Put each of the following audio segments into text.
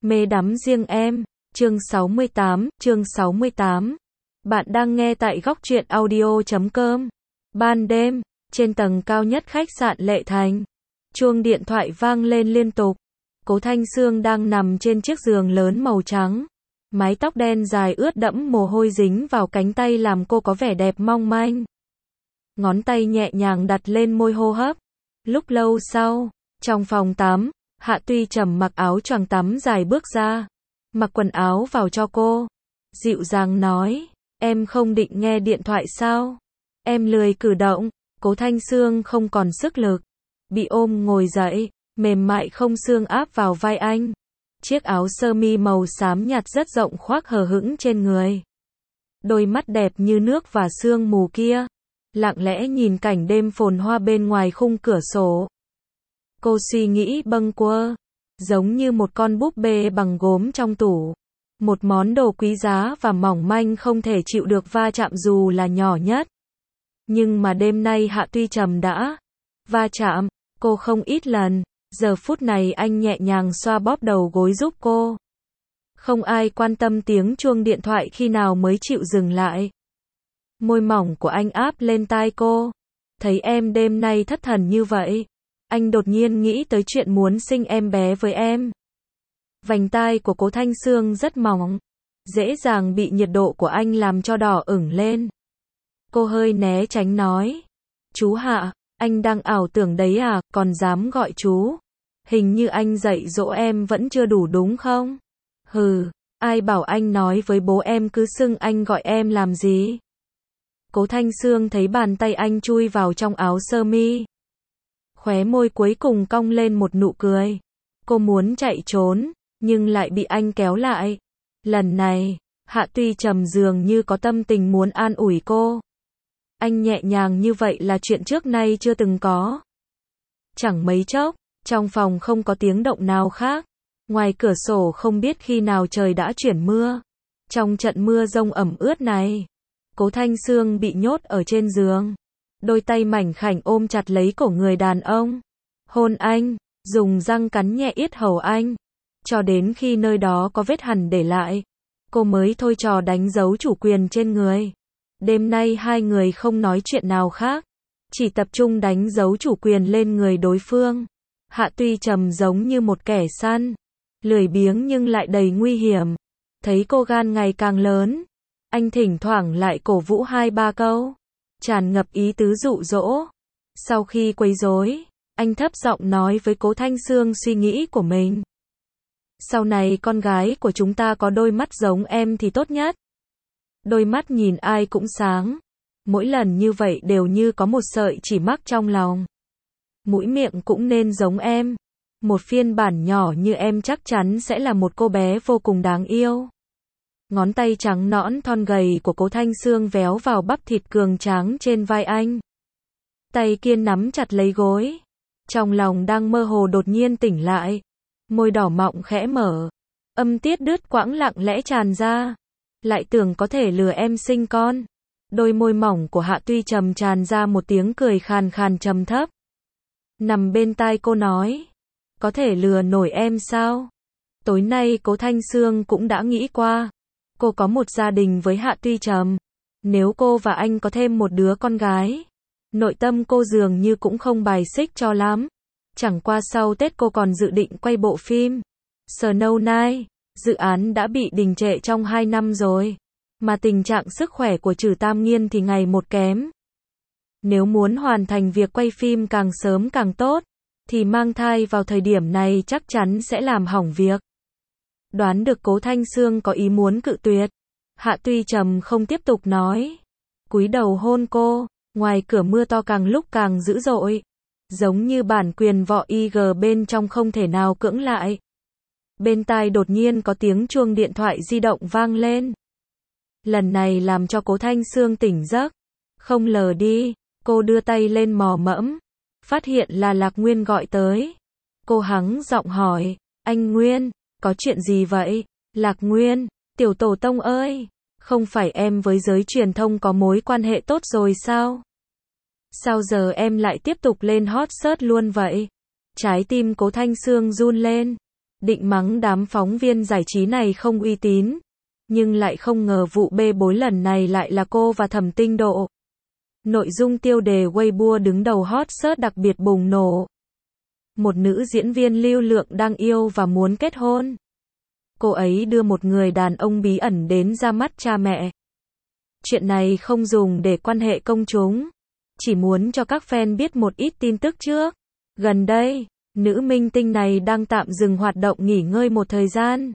Mê đắm riêng em, chương 68. Bạn đang nghe tại góc truyện audio.com. Ban đêm, trên tầng cao nhất khách sạn Lệ Thành, chuông điện thoại vang lên liên tục. Cố Thanh Sương đang nằm trên chiếc giường lớn màu trắng. Mái tóc đen dài ướt đẫm mồ hôi dính vào cánh tay làm cô có vẻ đẹp mong manh. Ngón tay nhẹ nhàng đặt lên môi hô hấp. Lúc lâu sau, trong phòng tắm, Hạ Tuy Trầm mặc áo choàng tắm dài bước ra, mặc quần áo vào cho cô. Dịu dàng nói, em không định nghe điện thoại sao? Em lười cử động. Cố Thanh Sương không còn sức lực, bị ôm ngồi dậy, mềm mại không xương áp vào vai anh. Chiếc áo sơ mi màu xám nhạt rất rộng khoác hờ hững trên người. Đôi mắt đẹp như nước và sương mù kia, lặng lẽ nhìn cảnh đêm phồn hoa bên ngoài khung cửa sổ. Cô suy nghĩ bâng quơ, giống như một con búp bê bằng gốm trong tủ. Một món đồ quý giá và mỏng manh không thể chịu được va chạm dù là nhỏ nhất. Nhưng mà đêm nay Hạ Tuy Trầm đã va chạm cô không ít lần. Giờ phút này anh nhẹ nhàng xoa bóp đầu gối giúp cô. Không ai quan tâm tiếng chuông điện thoại khi nào mới chịu dừng lại. Môi mỏng của anh áp lên tai cô. Thấy em đêm nay thất thần như vậy, anh đột nhiên nghĩ tới chuyện muốn sinh em bé với em. Vành tai của Cố Thanh Sương rất mỏng, dễ dàng bị nhiệt độ của anh làm cho đỏ ửng lên. Cô hơi né tránh nói, chú Hạ, anh đang ảo tưởng đấy à, còn dám gọi chú. Hình như anh dạy dỗ em vẫn chưa đủ đúng không? Hừ, ai bảo anh nói với bố em cứ xưng anh gọi em làm gì? Cố Thanh Sương thấy bàn tay anh chui vào trong áo sơ mi. Khóe môi cuối cùng cong lên một nụ cười. Cô muốn chạy trốn, nhưng lại bị anh kéo lại. Lần này, Hạ Tuy Trầm dường như có tâm tình muốn an ủi cô. Anh nhẹ nhàng như vậy là chuyện trước nay chưa từng có. Chẳng mấy chốc, trong phòng không có tiếng động nào khác. Ngoài cửa sổ không biết khi nào trời đã chuyển mưa. Trong trận mưa rông ẩm ướt này, Cố Thanh Sương bị nhốt ở trên giường. Đôi tay mảnh khảnh ôm chặt lấy cổ người đàn ông. Hôn anh, dùng răng cắn nhẹ yết hầu anh. Cho đến khi nơi đó có vết hằn để lại, cô mới thôi trò đánh dấu chủ quyền trên người. Đêm nay hai người không nói chuyện nào khác, chỉ tập trung đánh dấu chủ quyền lên người đối phương. Hạ Tuy Trầm giống như một kẻ săn, lười biếng nhưng lại đầy nguy hiểm. Thấy cô gan ngày càng lớn, anh thỉnh thoảng lại cổ vũ 2-3 câu, tràn ngập ý tứ dụ dỗ. Sau khi quấy rối, anh thấp giọng nói với Cố Thanh Sương suy nghĩ của mình. Sau này con gái của chúng ta có đôi mắt giống em thì tốt nhất. Đôi mắt nhìn ai cũng sáng. Mỗi lần như vậy đều như có một sợi chỉ mắc trong lòng. Mũi miệng cũng nên giống em. Một phiên bản nhỏ như em chắc chắn sẽ là một cô bé vô cùng đáng yêu. Ngón tay trắng nõn thon gầy của Cố Thanh Sương véo vào bắp thịt cường tráng trên vai anh. Tay kia nắm chặt lấy gối. Trong lòng đang mơ hồ đột nhiên tỉnh lại. Môi đỏ mọng khẽ mở. Âm tiết đứt quãng lặng lẽ tràn ra. Lại tưởng có thể lừa em sinh con. Đôi môi mỏng của Hạ Tuy Trầm tràn ra một tiếng cười khàn khàn trầm thấp. Nằm bên tai cô nói, có thể lừa nổi em sao? Tối nay Cố Thanh Sương cũng đã nghĩ qua. Cô có một gia đình với Hạ Tuy Trầm. Nếu cô và anh có thêm một đứa con gái, nội tâm cô dường như cũng không bài xích cho lắm. Chẳng qua sau Tết cô còn dự định quay bộ phim Snow Night. Dự án đã bị đình trệ trong 2 năm rồi. Mà tình trạng sức khỏe của Trử Tam Nghiên thì ngày một kém. Nếu muốn hoàn thành việc quay phim càng sớm càng tốt, thì mang thai vào thời điểm này chắc chắn sẽ làm hỏng việc. Đoán được Cố Thanh Sương có ý muốn cự tuyệt, Hạ Tuy Trầm không tiếp tục nói. Cúi đầu hôn cô, ngoài cửa mưa to càng lúc càng dữ dội. Giống như bản quyền võ IG bên trong không thể nào cưỡng lại. Bên tai đột nhiên có tiếng chuông điện thoại di động vang lên. Lần này làm cho Cố Thanh Sương tỉnh giấc. Không lờ đi, cô đưa tay lên mò mẫm. Phát hiện là Lạc Nguyên gọi tới. Cô hắng giọng hỏi, anh Nguyên, có chuyện gì vậy? Lạc Nguyên, tiểu tổ tông ơi, không phải em với giới truyền thông có mối quan hệ tốt rồi sao? Sao giờ em lại tiếp tục lên hot search luôn vậy? Trái tim Cố Thanh Sương run lên. định mắng đám phóng viên giải trí này không uy tín, nhưng lại không ngờ vụ bê bối lần này lại là cô và Thẩm Tinh Độ. Nội dung tiêu đề Weibo đứng đầu hot search đặc biệt bùng nổ. Một nữ diễn viên lưu lượng đang yêu và muốn kết hôn. Cô ấy đưa một người đàn ông bí ẩn đến ra mắt cha mẹ. Chuyện này không dùng để quan hệ công chúng, chỉ muốn cho các fan biết một ít tin tức trước. Gần đây, nữ minh tinh này đang tạm dừng hoạt động nghỉ ngơi một thời gian.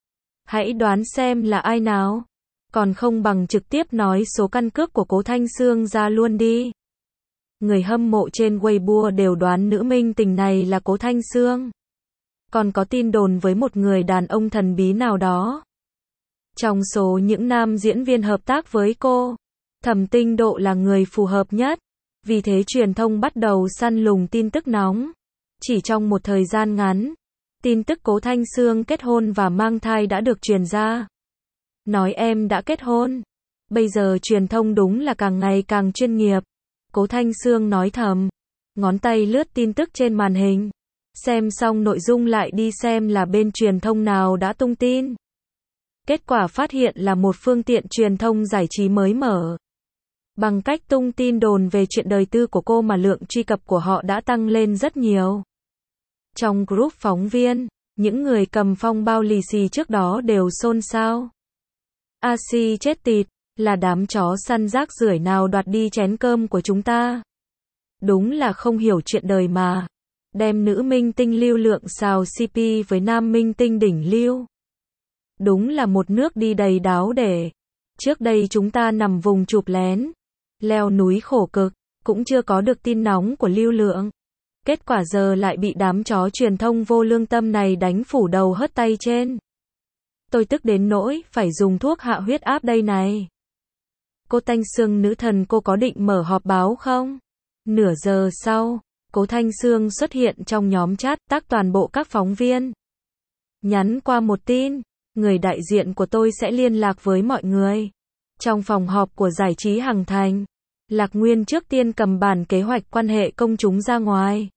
Hãy đoán xem là ai nào? Còn không bằng trực tiếp nói số căn cước của Cố Thanh Xương ra luôn đi. Người hâm mộ trên Weibo đều đoán nữ minh tinh này là Cố Thanh Xương. Còn có tin đồn với một người đàn ông thần bí nào đó. Trong số những nam diễn viên hợp tác với cô, Thẩm Tinh Độ là người phù hợp nhất. Vì thế truyền thông bắt đầu săn lùng tin tức nóng. Chỉ trong một thời gian ngắn, tin tức Cố Thanh Xương kết hôn và mang thai đã được truyền ra. Nói em đã kết hôn. Bây giờ truyền thông đúng là càng ngày càng chuyên nghiệp. Cố Thanh Xương nói thầm. Ngón tay lướt tin tức trên màn hình. Xem xong nội dung lại đi xem là bên truyền thông nào đã tung tin. Kết quả phát hiện là một phương tiện truyền thông giải trí mới mở. Bằng cách tung tin đồn về chuyện đời tư của cô mà lượng truy cập của họ đã tăng lên rất nhiều. Trong group phóng viên, những người cầm phong bao lì xì trước đó đều xôn xao. A Si chết tịt, là đám chó săn rác rưởi nào đoạt đi chén cơm của chúng ta. Đúng là không hiểu chuyện đời mà. Đem nữ minh tinh lưu lượng xào CP với nam minh tinh đỉnh lưu. Đúng là một nước đi đầy đáo để. Trước đây chúng ta nằm vùng chụp lén, leo núi khổ cực, cũng chưa có được tin nóng của lưu lượng. Kết quả giờ lại bị đám chó truyền thông vô lương tâm này đánh phủ đầu hất tay trên. Tôi tức đến nỗi phải dùng thuốc hạ huyết áp đây này. Cô Thanh Xương nữ thần, cô có định mở họp báo không? Nửa giờ sau, Cố Thanh Xương xuất hiện trong nhóm chat tác toàn bộ các phóng viên. Nhắn qua một tin, người đại diện của tôi sẽ liên lạc với mọi người. Trong phòng họp của giải trí Hằng Thành, Lạc Nguyên trước tiên cầm bản kế hoạch quan hệ công chúng ra ngoài.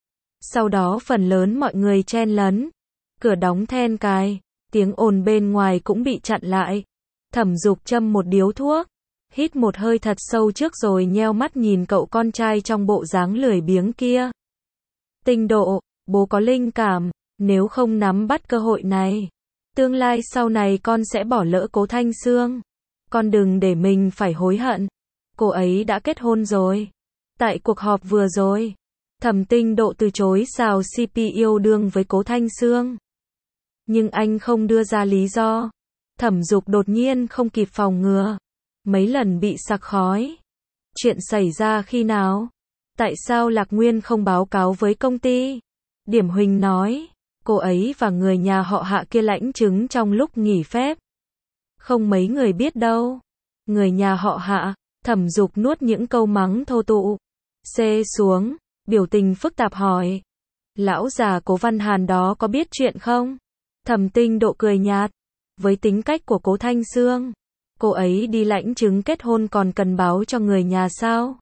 Sau đó phần lớn mọi người chen lấn. Cửa đóng then cài, tiếng ồn bên ngoài cũng bị chặn lại. Thẩm Dục châm một điếu thuốc, hít một hơi thật sâu trước rồi nheo mắt nhìn cậu con trai trong bộ dáng lười biếng kia. Tinh Độ, bố có linh cảm, nếu không nắm bắt cơ hội này, tương lai sau này con sẽ bỏ lỡ Cố Thanh Xương. Con đừng để mình phải hối hận. Cô ấy đã kết hôn rồi. Tại cuộc họp vừa rồi, Thẩm Tinh Độ từ chối xào CP yêu đương với Cố Thanh Xương. Nhưng anh không đưa ra lý do. Thẩm Dục đột nhiên không kịp phòng ngừa. Mấy lần bị sặc khói. Chuyện xảy ra khi nào? Tại sao Lạc Nguyên không báo cáo với công ty? Điểm Huỳnh nói, cô ấy và người nhà họ Hạ kia lãnh chứng trong lúc nghỉ phép. Không mấy người biết đâu. Người nhà họ Hạ, Thẩm Dục nuốt những câu mắng thô tục. Xê xuống, biểu tình phức tạp hỏi. Lão già Cố Văn Hàn đó có biết chuyện không? Thẩm Tinh Độ cười nhạt. Với tính cách của Cố Thanh Xương, cô ấy đi lãnh chứng kết hôn còn cần báo cho người nhà sao?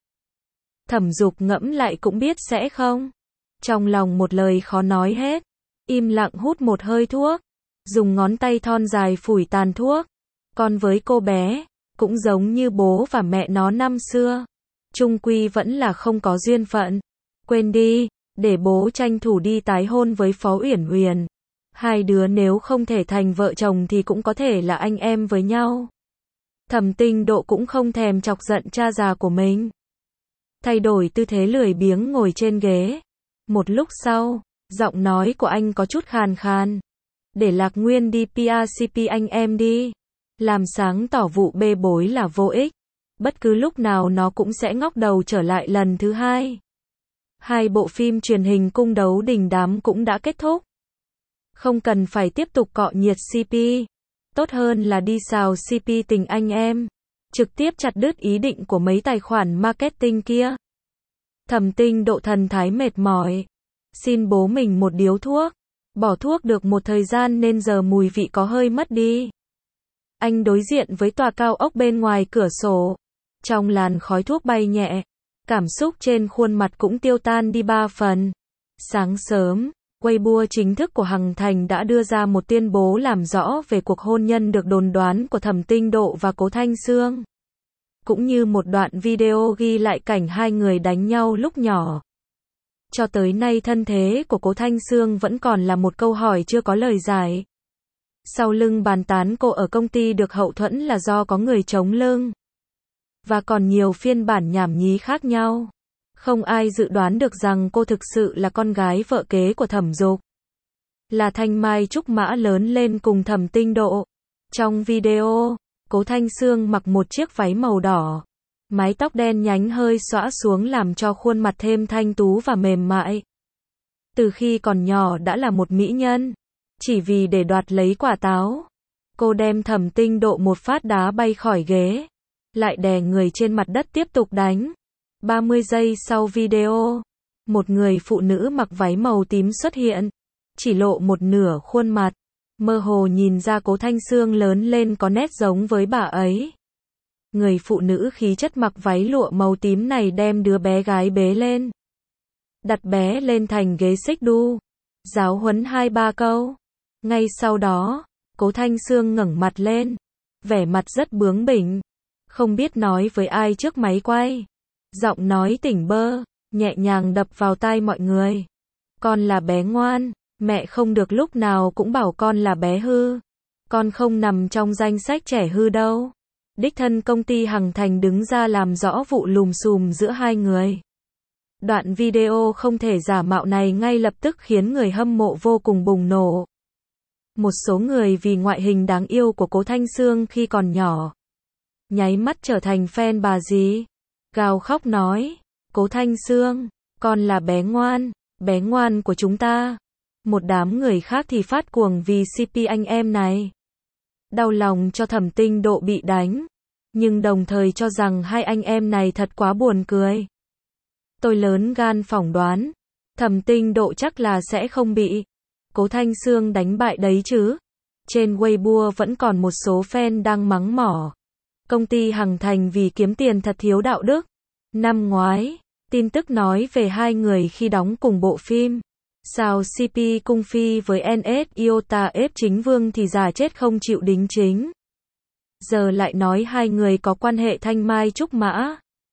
Thẩm Dục ngẫm lại cũng biết sẽ không. Trong lòng một lời khó nói hết. Im lặng hút một hơi thuốc. Dùng ngón tay thon dài phủi tàn thuốc. Còn với cô bé, cũng giống như bố và mẹ nó năm xưa. Chung quy vẫn là không có duyên phận. Quên đi, để bố tranh thủ đi tái hôn với Phó Uyển Uyển. Hai đứa nếu không thể thành vợ chồng thì cũng có thể là anh em với nhau. Thẩm Tinh Độ cũng không thèm chọc giận cha già của mình. Thay đổi tư thế lười biếng ngồi trên ghế. Một lúc sau, giọng nói của anh có chút khàn khàn. Để Lạc Nguyên đi PRCP anh em đi. Làm sáng tỏ vụ bê bối là vô ích. Bất cứ lúc nào nó cũng sẽ ngóc đầu trở lại lần thứ hai. Hai bộ phim truyền hình cung đấu đình đám cũng đã kết thúc. Không cần phải tiếp tục cọ nhiệt CP. Tốt hơn là đi xào CP tình anh em. Trực tiếp chặt đứt ý định của mấy tài khoản marketing kia. Thẩm Tinh Độ thần thái mệt mỏi. Xin bố mình một điếu thuốc. Bỏ thuốc được một thời gian nên giờ mùi vị có hơi mất đi. Anh đối diện với tòa cao ốc bên ngoài cửa sổ. Trong làn khói thuốc bay nhẹ. Cảm xúc trên khuôn mặt cũng tiêu tan đi 3 phần. Sáng sớm, Weibo chính thức của Hằng Thành đã đưa ra một tuyên bố làm rõ về cuộc hôn nhân được đồn đoán của Thẩm Tinh Độ và Cố Thanh Xương. Cũng như một đoạn video ghi lại cảnh hai người đánh nhau lúc nhỏ. Cho tới nay thân thế của Cố Thanh Xương vẫn còn là một câu hỏi chưa có lời giải. Sau lưng bàn tán cô ở công ty được hậu thuẫn là do có người chống lưng. Và còn nhiều phiên bản nhảm nhí khác nhau. Không ai dự đoán được rằng cô thực sự là con gái vợ kế của Thẩm Dục. Là Thanh Mai Trúc Mã lớn lên cùng Thẩm Tinh Độ. Trong video, Cố Thanh Xương mặc một chiếc váy màu đỏ. Mái tóc đen nhánh hơi xõa xuống làm cho khuôn mặt thêm thanh tú và mềm mại. Từ khi còn nhỏ đã là một mỹ nhân. Chỉ vì để đoạt lấy quả táo, cô đem Thẩm Tinh Độ một phát đá bay khỏi ghế. Lại đè người trên mặt đất tiếp tục đánh. 30 giây sau video, một người phụ nữ mặc váy màu tím xuất hiện. Chỉ lộ một nửa khuôn mặt. Mơ hồ nhìn ra Cố Thanh Xương lớn lên có nét giống với bà ấy. Người phụ nữ khí chất mặc váy lụa màu tím này đem đứa bé gái bế lên. Đặt bé lên thành ghế xích đu. Giáo huấn 2-3 câu. Ngay sau đó, Cố Thanh Xương ngẩng mặt lên. Vẻ mặt rất bướng bỉnh. Không biết nói với ai trước máy quay. Giọng nói tỉnh bơ, nhẹ nhàng đập vào tai mọi người. Con là bé ngoan, mẹ không được lúc nào cũng bảo con là bé hư. Con không nằm trong danh sách trẻ hư đâu. Đích thân công ty Hằng Thành đứng ra làm rõ vụ lùm xùm giữa hai người. Đoạn video không thể giả mạo này ngay lập tức khiến người hâm mộ vô cùng bùng nổ. Một số người vì ngoại hình đáng yêu của Cố Thanh Xương khi còn nhỏ, nháy mắt trở thành fan bà dì. Gào khóc nói, Cố Thanh Xương, con là bé ngoan của chúng ta. Một đám người khác thì phát cuồng vì CP anh em này. Đau lòng cho Thẩm Tinh Độ bị đánh, nhưng đồng thời cho rằng hai anh em này thật quá buồn cười. Tôi lớn gan phỏng đoán, Thẩm Tinh Độ chắc là sẽ không bị Cố Thanh Xương đánh bại đấy chứ. Trên Weibo vẫn còn một số fan đang mắng mỏ công ty Hằng Thành vì kiếm tiền thật thiếu đạo đức. Năm ngoái, tin tức nói về hai người khi đóng cùng bộ phim sao CP Cung Phi với NS Iota ép chính vương thì già chết không chịu đính chính. Giờ lại nói hai người có quan hệ thanh mai trúc mã.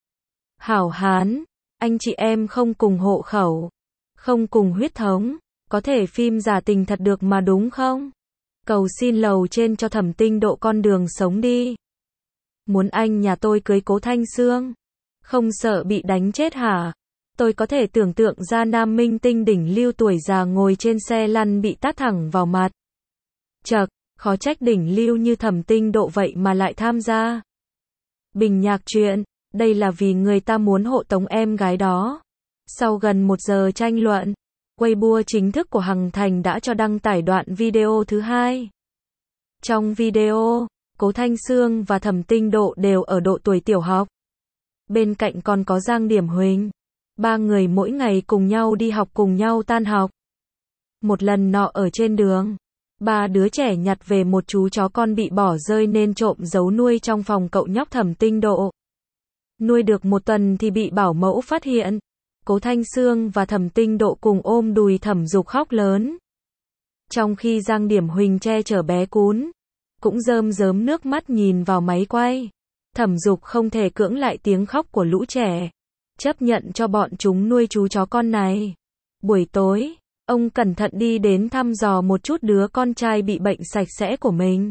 Hảo hán, anh chị em không cùng hộ khẩu, không cùng huyết thống, có thể phim giả tình thật được mà đúng không? Cầu xin lầu trên cho Thẩm Tinh Độ con đường sống đi. Muốn anh nhà tôi cưới Cố Thanh Xương, không sợ bị đánh chết hả? Tôi có thể tưởng tượng ra nam minh tinh đỉnh lưu tuổi già ngồi trên xe lăn bị tát thẳng vào mặt. Chậc, khó trách đỉnh lưu như Thẩm Tinh Độ vậy mà lại tham gia. Bình nhạc chuyện, đây là vì người ta muốn hộ tống em gái đó. Sau gần 1 giờ tranh luận, Weibo chính thức của Hằng Thành đã cho đăng tải đoạn video thứ hai. Trong video, Cố Thanh Xương và Thẩm Tinh Độ đều ở độ tuổi tiểu học. Bên cạnh còn có Giang Điểm Huỳnh. Ba người mỗi ngày cùng nhau đi học cùng nhau tan học. Một lần nọ ở trên đường, ba đứa trẻ nhặt về một chú chó con bị bỏ rơi nên trộm giấu nuôi trong phòng cậu nhóc Thẩm Tinh Độ. Nuôi được 1 tuần thì bị bảo mẫu phát hiện. Cố Thanh Xương và Thẩm Tinh Độ cùng ôm đùi Thẩm Dục khóc lớn. Trong khi Giang Điểm Huỳnh che chở bé cún, cũng rơm rớm nước mắt nhìn vào máy quay. Thẩm Dục không thể cưỡng lại tiếng khóc của lũ trẻ, chấp nhận cho bọn chúng nuôi chú chó con này. Buổi tối, ông cẩn thận đi đến thăm dò một chút đứa con trai bị bệnh sạch sẽ của mình.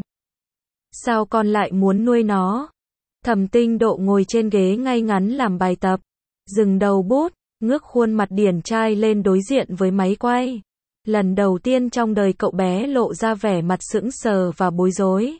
Sao con lại muốn nuôi nó? Thẩm Tinh Độ ngồi trên ghế ngay ngắn làm bài tập, dừng đầu bút, ngước khuôn mặt điển trai lên đối diện với máy quay. Lần đầu tiên trong đời cậu bé lộ ra vẻ mặt sững sờ và bối rối.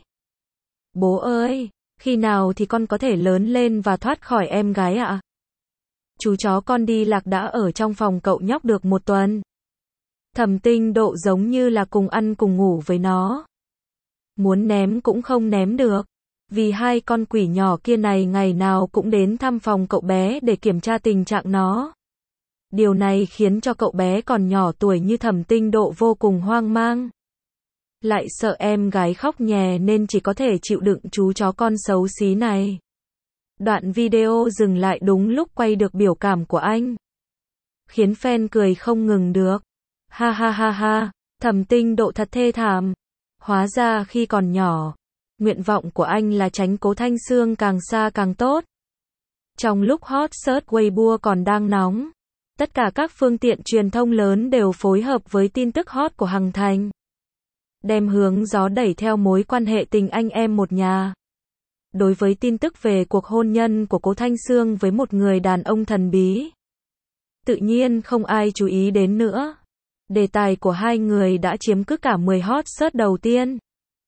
Bố ơi, khi nào thì con có thể lớn lên và thoát khỏi em gái ạ? Chú chó con đi lạc đã ở trong phòng cậu nhóc được 1 tuần. Thẩm Tinh Độ giống như là cùng ăn cùng ngủ với nó. Muốn ném cũng không ném được, vì hai con quỷ nhỏ kia này ngày nào cũng đến thăm phòng cậu bé để kiểm tra tình trạng nó. Điều này khiến cho cậu bé còn nhỏ tuổi như Thẩm Tinh Độ vô cùng hoang mang. Lại sợ em gái khóc nhè nên chỉ có thể chịu đựng chú chó con xấu xí này. Đoạn video dừng lại đúng lúc quay được biểu cảm của anh, khiến fan cười không ngừng được. Ha ha ha ha, Thẩm Tinh Độ thật thê thảm. Hóa ra khi còn nhỏ, nguyện vọng của anh là tránh Cố Thanh Sương càng xa càng tốt. Trong lúc hot search Weibo còn đang nóng, tất cả các phương tiện truyền thông lớn đều phối hợp với tin tức hot của Hằng Thành, đem hướng gió đẩy theo mối quan hệ tình anh em một nhà. Đối với tin tức về cuộc hôn nhân của Cố Thanh Sương với một người đàn ông thần bí, tự nhiên không ai chú ý đến nữa. Đề tài của hai người đã chiếm cứ cả 10 hot search đầu tiên.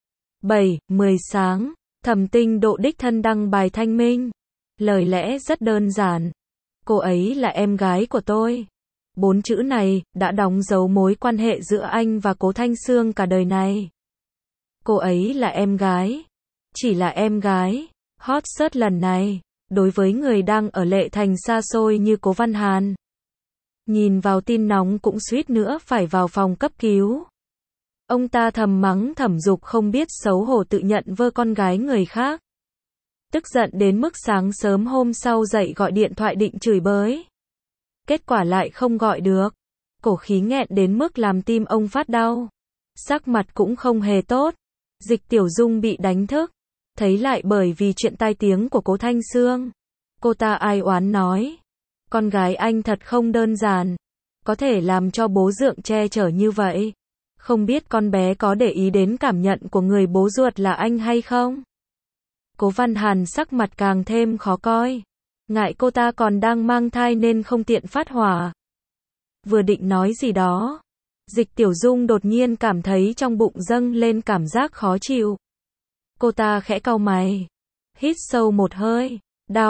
7-10 sáng, Thẩm Tinh Độ đích thân đăng bài thanh minh. Lời lẽ rất đơn giản. Cô ấy là em gái của tôi. 4 chữ này đã đóng dấu mối quan hệ giữa anh và Cố Thanh Sương cả đời này. Cô ấy là em gái. Chỉ là em gái. Hot search lần này, đối với người đang ở Lệ Thành xa xôi như Cố Văn Hàn, nhìn vào tin nóng cũng suýt nữa phải vào phòng cấp cứu. Ông ta thầm mắng Thẩm Dục không biết xấu hổ tự nhận vơ con gái người khác. Tức giận đến mức sáng sớm hôm sau dậy gọi điện thoại định chửi bới. Kết quả lại không gọi được. Cổ khí nghẹn đến mức làm tim ông phát đau. Sắc mặt cũng không hề tốt. Dịch Tiểu Dung bị đánh thức. Thấy lại bởi vì chuyện tai tiếng của Cố Thanh Sương. Cô ta ai oán nói. Con gái anh thật không đơn giản. Có thể làm cho bố dượng che chở như vậy. Không biết con bé có để ý đến cảm nhận của người bố ruột là anh hay không? Cố Văn Hàn sắc mặt càng thêm khó coi. Ngại cô ta còn đang mang thai nên không tiện phát hỏa. Vừa định nói gì đó, Dịch Tiểu Dung đột nhiên cảm thấy trong bụng dâng lên cảm giác khó chịu. Cô ta khẽ cau mày, hít sâu một hơi.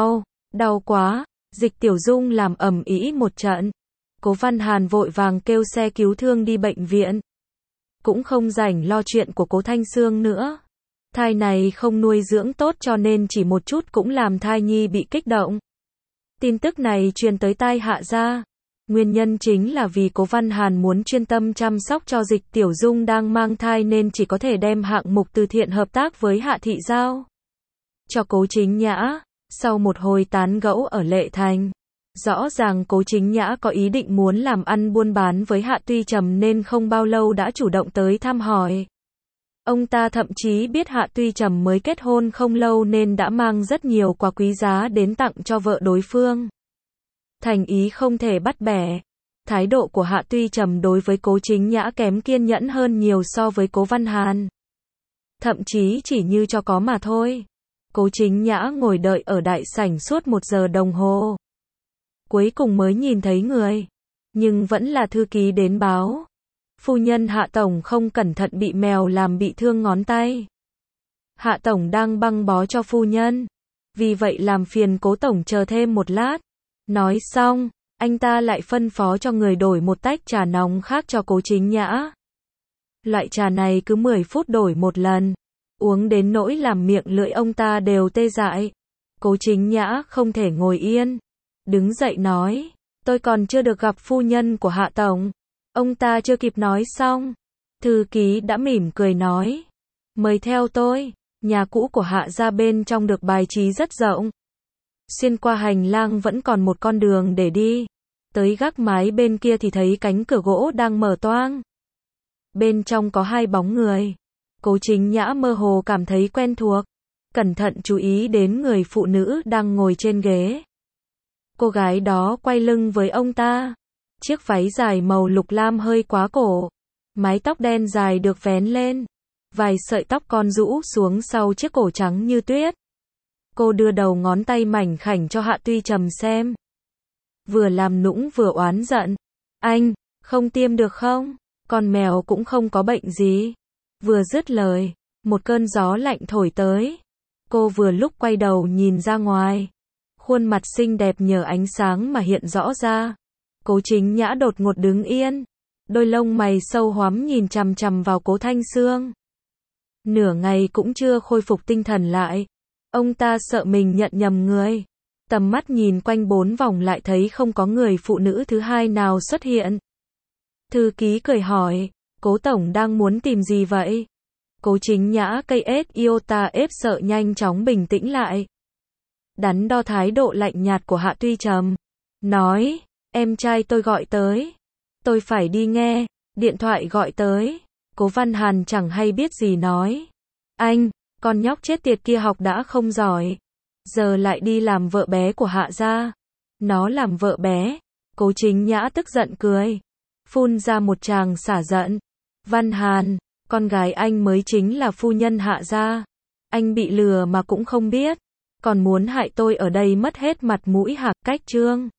Đau quá. Dịch Tiểu Dung làm ầm ĩ một trận. Cố Văn Hàn vội vàng kêu xe cứu thương đi bệnh viện. Cũng không rảnh lo chuyện của Cố Thanh Sương nữa. Thai này không nuôi dưỡng tốt cho nên chỉ một chút cũng làm thai nhi bị kích động. Tin tức này truyền tới tai Hạ gia. Nguyên nhân chính là vì Cố Văn Hàn muốn chuyên tâm chăm sóc cho Dịch Tiểu Dung đang mang thai nên chỉ có thể đem hạng mục từ thiện hợp tác với Hạ Thị giao cho Cố Chính Nhã. Sau một hồi tán gẫu ở Lệ Thành, rõ ràng Cố Chính Nhã có ý định muốn làm ăn buôn bán với Hạ Tuy Trầm nên không bao lâu đã chủ động tới thăm hỏi. Ông ta thậm chí biết Hạ Tuy Trầm mới kết hôn không lâu nên đã mang rất nhiều quà quý giá đến tặng cho vợ đối phương. Thành ý không thể bắt bẻ. Thái độ của Hạ Tuy Trầm đối với Cố Chính Nhã kém kiên nhẫn hơn nhiều so với Cố Văn Hàn. Thậm chí chỉ như cho có mà thôi. Cố Chính Nhã ngồi đợi ở đại sảnh suốt 1 giờ đồng hồ. Cuối cùng mới nhìn thấy người. Nhưng vẫn là thư ký đến báo. Phu nhân Hạ Tổng không cẩn thận bị mèo làm bị thương ngón tay. Hạ Tổng đang băng bó cho phu nhân. Vì vậy làm phiền Cố Tổng chờ thêm một lát. Nói xong, anh ta lại phân phó cho người đổi một tách trà nóng khác cho Cố Chính Nhã. Loại trà này cứ 10 phút đổi một lần. Uống đến nỗi làm miệng lưỡi ông ta đều tê dại. Cố Chính Nhã không thể ngồi yên. Đứng dậy nói, tôi còn chưa được gặp phu nhân của Hạ Tổng. Ông ta chưa kịp nói xong. Thư ký đã mỉm cười nói, mời theo tôi. Nhà cũ của Hạ gia bên trong được bài trí rất rộng. Xuyên qua hành lang vẫn còn một con đường để đi. Tới gác mái bên kia thì thấy cánh cửa gỗ đang mở toang. Bên trong có 2 bóng người. Cố Chính Nhã mơ hồ cảm thấy quen thuộc. Cẩn thận chú ý đến người phụ nữ đang ngồi trên ghế. Cô gái đó quay lưng với ông ta. Chiếc váy dài màu lục lam hơi quá cổ. Mái tóc đen dài được vén lên. Vài sợi tóc con rũ xuống sau chiếc cổ trắng như tuyết. Cô đưa đầu ngón tay mảnh khảnh cho Hạ Tuy Trầm xem. Vừa làm nũng vừa oán giận. Anh, không tiêm được không? Con mèo cũng không có bệnh gì. Vừa dứt lời, một cơn gió lạnh thổi tới. Cô vừa lúc quay đầu nhìn ra ngoài. Khuôn mặt xinh đẹp nhờ ánh sáng mà hiện rõ ra. Cố Chính Nhã đột ngột đứng yên. Đôi lông mày sâu hoắm nhìn chằm chằm vào Cố Thanh Sương. Nửa ngày cũng chưa khôi phục tinh thần lại. Ông ta sợ mình nhận nhầm người. Tầm mắt nhìn quanh 4 vòng lại thấy không có người phụ nữ thứ hai nào xuất hiện. Thư ký cười hỏi, Cố Tổng đang muốn tìm gì vậy? Cố Chính Nhã cây ết iota ép sợ nhanh chóng bình tĩnh lại. Đắn đo thái độ lạnh nhạt của Hạ Tuy Trầm. Nói, em trai tôi gọi tới. Tôi phải đi nghe. Điện thoại gọi tới, Cố Văn Hàn chẳng hay biết gì nói. Anh, con nhóc chết tiệt kia học đã không giỏi, giờ lại đi làm vợ bé của Hạ gia. Nó làm vợ bé. Cố Chính Nhã tức giận cười, phun ra một tràng xả giận. Văn Hàn, con gái anh mới chính là phu nhân Hạ gia. Anh bị lừa mà cũng không biết, còn muốn hại tôi ở đây mất hết mặt mũi hả? Cách Trương